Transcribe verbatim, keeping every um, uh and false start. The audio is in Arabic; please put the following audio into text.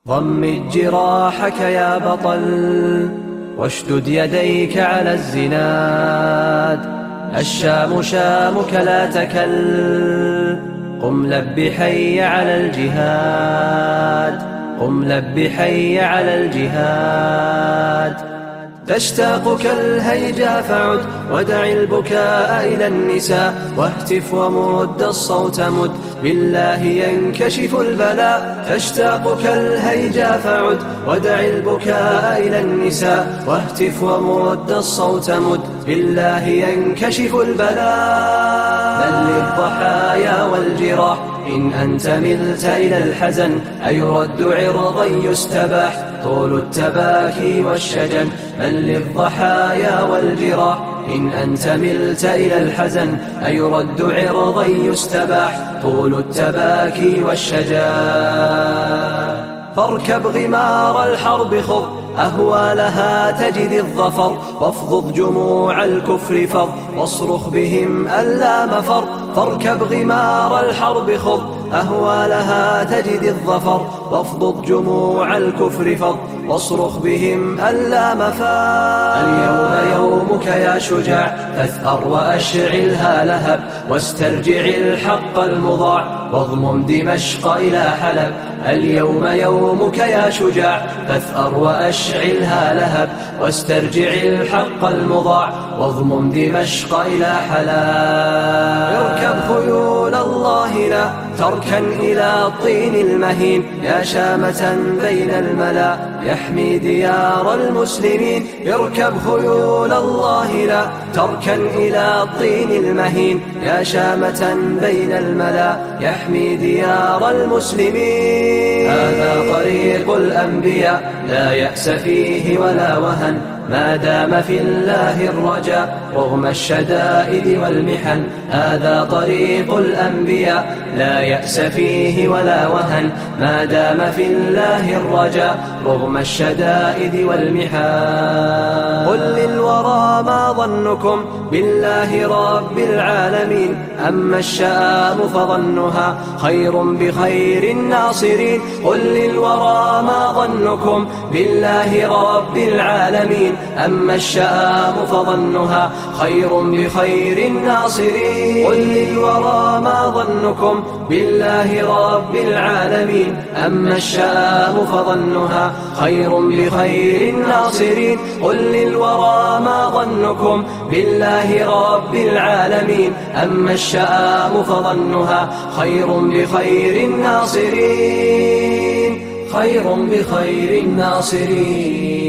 ضمد جراحك يا بطل واشدد يديك على الزناد. الشام شامك لا تكل، قم لب حي على الجهاد، قم لب حي على الجهاد. تشتاقك الهيجا فعد ودع البكاء إلى النساء، واهتف ومد الصوت مد بالله ينكشف البلاء. تشتاقك الهيجا فعد ودع البكاء إلى النساء، واهتف ومد الصوت مد بالله ينكشف البلاء. بل للضحايا والجراح إن أنت ملت إلى الحزن، أيرد عرضا يستباح طول التباكي والشجن. بل للضحايا والجراح إن أنت ملت إلى الحزن، أيرد عرضا يستباح طول التباكي والشجن. فاركب غمار الحرب خذ أهوالها تجد الظفر، وافضض جموع الكفر فض واصرخ بهم ألا مفر. فاركب غمار الحرب خذ أهوالها تجد الظفر، وافضض جموع الكفر فض واصرخ بهم ألا مفر. اليوم يومك يا شجاع فاثأر وأشعلها لهب، واسترجع الحق المضاع واضمم دمشق إلى حلب. اليوم يومك يا شجاع فاثأر وأشعلها لهب، واسترجع الحق المضاع واضمم دمشق إلى حلب. اركب خيول الله لا تركن إلى الطين المهين، يا شامة بين الملا يحمي ديار المسلمين. اركب خيول الله لا تركن إلى الطين المهين، يا شامة بين الملا يحمي ديار المسلمين. هذا طريق الأنبياء لا يأس فيه ولا وهن، ما دام في الله الرجاء رغم الشدائد والمحن. هذا طريق الأنبياء لا يأس فيه ولا وهن، ما دام في الله الرجاء رغم الشدائد والمحن. قل للورى ما ظنكم بالله رب العالمين، أما الشآم فظنها خير بخير الناصرين. قل للورى ما ظنكم بالله رب العالمين، أما الشآم فظنها خير بخير الناصرين. قل للورى ما ظنكم بالله رب العالمين، أما الشآم فظنها خير بخير الناصرين. قل للورى ما ظنكم بالله رب العالمين، أما الشآم فظنها خير بخير الناصرين، خير بخير الناصرين.